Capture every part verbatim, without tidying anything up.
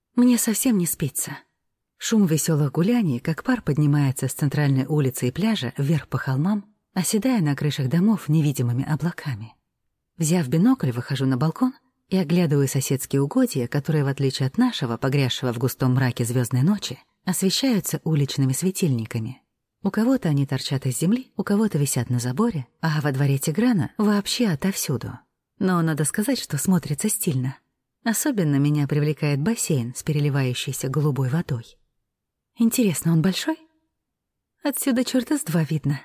Мне совсем не спится. Шум веселых гуляний, как пар поднимается с центральной улицы и пляжа вверх по холмам, оседая на крышах домов невидимыми облаками. Взяв бинокль, выхожу на балкон и оглядываю соседские угодья, которые, в отличие от нашего, погрязшего в густом мраке звездной ночи, освещаются уличными светильниками. У кого-то они торчат из земли, у кого-то висят на заборе, а во дворе Тиграна вообще отовсюду. Но надо сказать, что смотрится стильно. Особенно меня привлекает бассейн с переливающейся голубой водой. Интересно, он большой? Отсюда чёрта с два видно.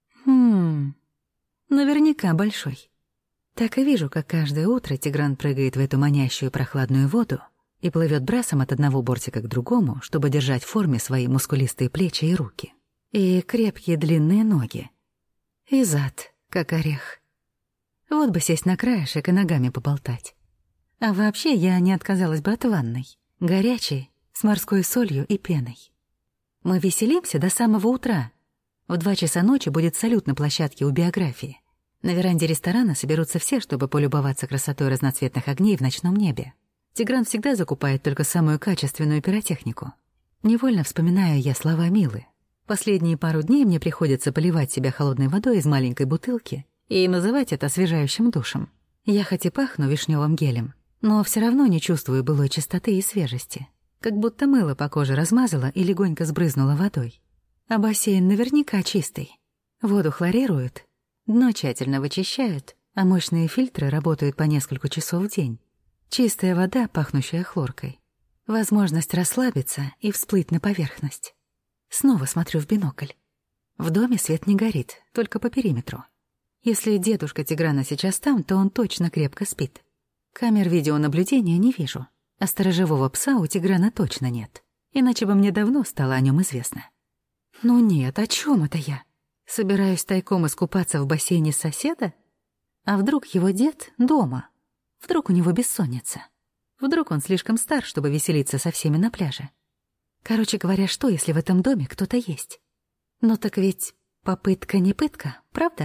Хм, наверняка большой. Так и вижу, как каждое утро Тигран прыгает в эту манящую прохладную воду и плывет брасом от одного бортика к другому, чтобы держать в форме свои мускулистые плечи и руки. И крепкие длинные ноги. И зад, как орех. Вот бы сесть на краешек и ногами поболтать. А вообще я не отказалась бы от ванной. Горячей, с морской солью и пеной. Мы веселимся до самого утра. В два часа ночи будет салют на площадке у биографии. На веранде ресторана соберутся все, чтобы полюбоваться красотой разноцветных огней в ночном небе. Тигран всегда закупает только самую качественную пиротехнику. Невольно вспоминаю я слова Милы. Последние пару дней мне приходится поливать себя холодной водой из маленькой бутылки и называть это освежающим душем. Я хоть и пахну вишневым гелем, но все равно не чувствую былой чистоты и свежести. Как будто мыло по коже размазало и легонько сбрызнуло водой. А бассейн наверняка чистый. Воду хлорируют, дно тщательно вычищают, а мощные фильтры работают по несколько часов в день. Чистая вода, пахнущая хлоркой. Возможность расслабиться и всплыть на поверхность. Снова смотрю в бинокль. В доме свет не горит, только по периметру. Если дедушка Тиграна сейчас там, то он точно крепко спит. Камер видеонаблюдения не вижу, а сторожевого пса у Тиграна точно нет. Иначе бы мне давно стало о нем известно. Ну нет, о чем это я? Собираюсь тайком искупаться в бассейне соседа? А вдруг его дед дома? Вдруг у него бессонница? Вдруг он слишком стар, чтобы веселиться со всеми на пляже? Короче говоря, что, если в этом доме кто-то есть? Ну так ведь попытка не пытка, правда?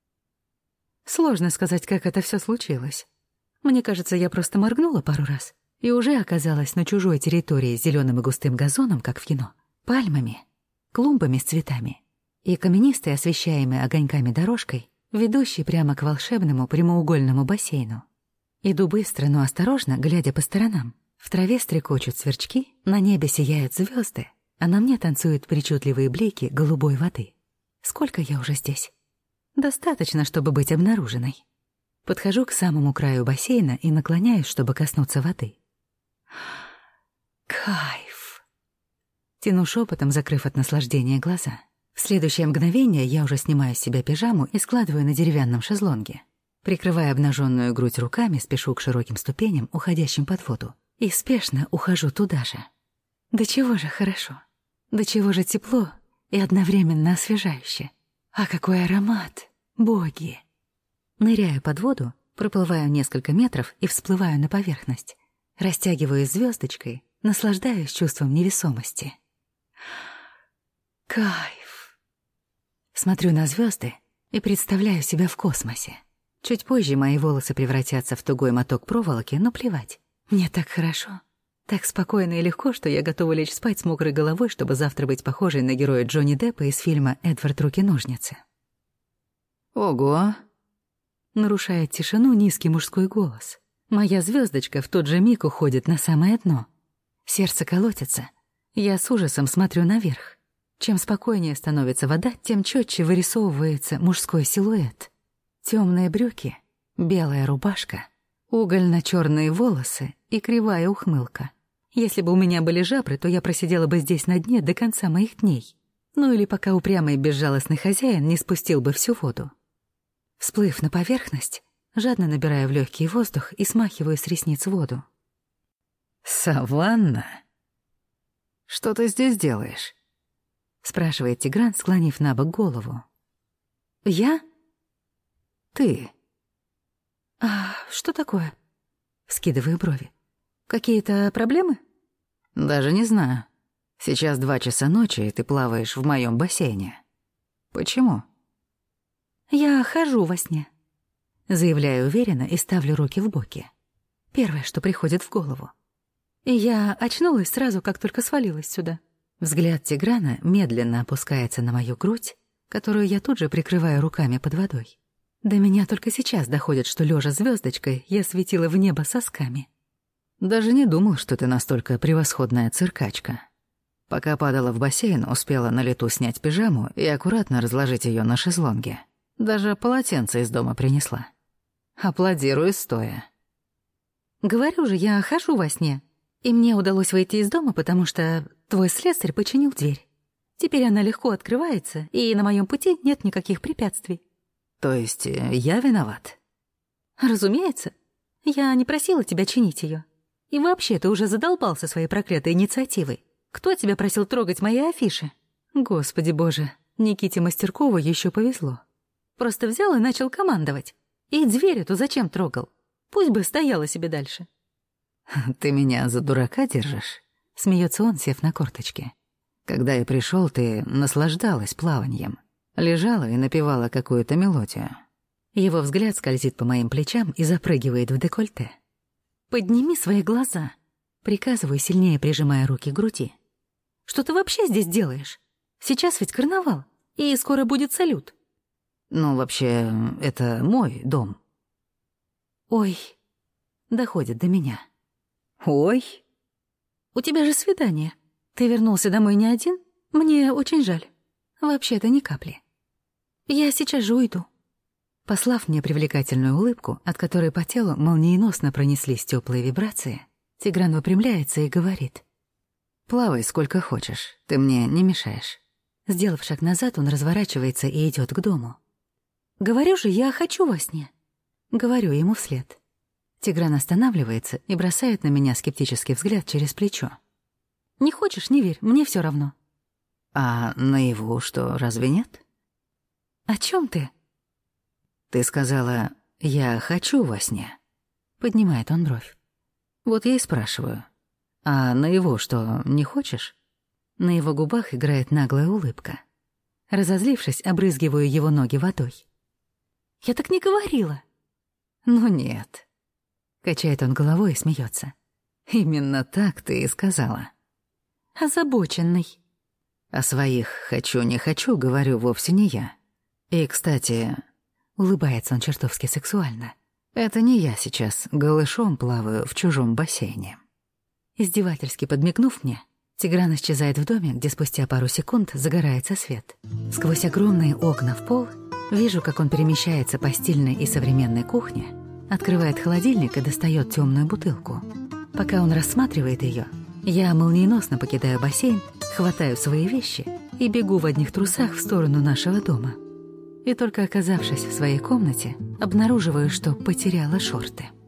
Сложно сказать, как это все случилось. Мне кажется, я просто моргнула пару раз и уже оказалась на чужой территории с зеленым и густым газоном, как в кино, пальмами, клумбами с цветами и каменистой, освещаемой огоньками дорожкой, ведущей прямо к волшебному прямоугольному бассейну. Иду быстро, но осторожно, глядя по сторонам. В траве стрекочут сверчки, на небе сияют звезды, а на мне танцуют причудливые блики голубой воды. Сколько я уже здесь? Достаточно, чтобы быть обнаруженной. Подхожу к самому краю бассейна и наклоняюсь, чтобы коснуться воды. Кайф! Тяну шепотом, закрыв от наслаждения глаза. В следующее мгновение я уже снимаю с себя пижаму и складываю на деревянном шезлонге. Прикрывая обнаженную грудь руками, спешу к широким ступеням, уходящим под воду. И спешно ухожу туда же. Да чего же хорошо. Да чего же тепло и одновременно освежающе. А какой аромат! Боги! Ныряю под воду, проплываю несколько метров и всплываю на поверхность. Растягиваюсь звездочкой, наслаждаюсь чувством невесомости. Кайф! Смотрю на звезды и представляю себя в космосе. Чуть позже мои волосы превратятся в тугой моток проволоки, но плевать. Мне так хорошо, так спокойно и легко, что я готова лечь спать с мокрой головой, чтобы завтра быть похожей на героя Джонни Деппа из фильма «Эдвард Руки-ножницы». «Ого!» — нарушает тишину низкий мужской голос. Моя звездочка в тот же миг уходит на самое дно. Сердце колотится. Я с ужасом смотрю наверх. Чем спокойнее становится вода, тем четче вырисовывается мужской силуэт. Темные брюки, белая рубашка, угольно-черные волосы и кривая ухмылка. Если бы у меня были жабры, то я просидела бы здесь на дне до конца моих дней. Ну или пока упрямый безжалостный хозяин не спустил бы всю воду. Всплыв на поверхность, жадно набираю в легкий воздух и смахиваю с ресниц воду. «Саванна? Что ты здесь делаешь?» — спрашивает Тигран, склонив на бок голову. «Я?» «Ты». «А что такое?» — вскидываю брови. «Какие-то проблемы?» «Даже не знаю. Сейчас два часа ночи, и ты плаваешь в моем бассейне. Почему?» «Я хожу во сне», — заявляю уверенно и ставлю руки в боки. Первое, что приходит в голову. И я очнулась сразу, как только свалилась сюда. Взгляд Тиграна медленно опускается на мою грудь, которую я тут же прикрываю руками под водой. До меня только сейчас доходит, что, лежа звездочкой, я светила в небо сосками. Даже не думал, что ты настолько превосходная циркачка. Пока падала в бассейн, успела на лету снять пижаму и аккуратно разложить ее на шезлонге. Даже полотенце из дома принесла. Аплодирую стоя. Говорю же, я хожу во сне. И мне удалось выйти из дома, потому что твой слесарь починил дверь. Теперь она легко открывается, и на моем пути нет никаких препятствий. То есть я виноват? Разумеется. Я не просила тебя чинить ее. И вообще, ты уже задолбался своей проклятой инициативой. Кто тебя просил трогать мои афиши? Господи боже, Никите Мастеркову еще повезло. Просто взял и начал командовать. И дверь эту зачем трогал? Пусть бы стояла себе дальше. Ты меня за дурака держишь? Смеется он, сев на корточки. Когда я пришел, ты наслаждалась плаванием. Лежала и напевала какую-то мелодию. Его взгляд скользит по моим плечам и запрыгивает в декольте. «Подними свои глаза», — приказываю, сильнее прижимая руки к груди. «Что ты вообще здесь делаешь? Сейчас ведь карнавал, и скоро будет салют». «Ну, вообще, это мой дом». «Ой», — доходит до меня. «Ой?» «У тебя же свидание. Ты вернулся домой не один? Мне очень жаль. Вообще-то ни капли. Я сейчас же уйду». Послав мне привлекательную улыбку, от которой по телу молниеносно пронеслись теплые вибрации, Тигран выпрямляется и говорит: «Плавай сколько хочешь, ты мне не мешаешь». Сделав шаг назад, он разворачивается и идет к дому. «Говорю же, я хочу во сне». Говорю ему вслед. Тигран останавливается и бросает на меня скептический взгляд через плечо. «Не хочешь, не верь, мне все равно». «А наяву что, разве нет?» «О чем ты?» «Ты сказала, я хочу во сне». Поднимает он бровь. «Вот я и спрашиваю, а наяву что, не хочешь?» На его губах играет наглая улыбка. Разозлившись, обрызгиваю его ноги водой. «Я так не говорила». «Ну нет». Качает он головой и смеется. «Именно так ты и сказала». «Озабоченный». «О своих «хочу-не хочу» говорю вовсе не я. И, кстати...» Улыбается он чертовски сексуально. «Это не я сейчас голышом плаваю в чужом бассейне». Издевательски подмигнув мне, Тигран исчезает в доме, где спустя пару секунд загорается свет. Сквозь огромные окна в пол вижу, как он перемещается по стильной и современной кухне, открывает холодильник и достает темную бутылку. Пока он рассматривает ее, я молниеносно покидаю бассейн, хватаю свои вещи и бегу в одних трусах в сторону нашего дома. И только оказавшись в своей комнате, обнаруживаю, что потеряла шорты.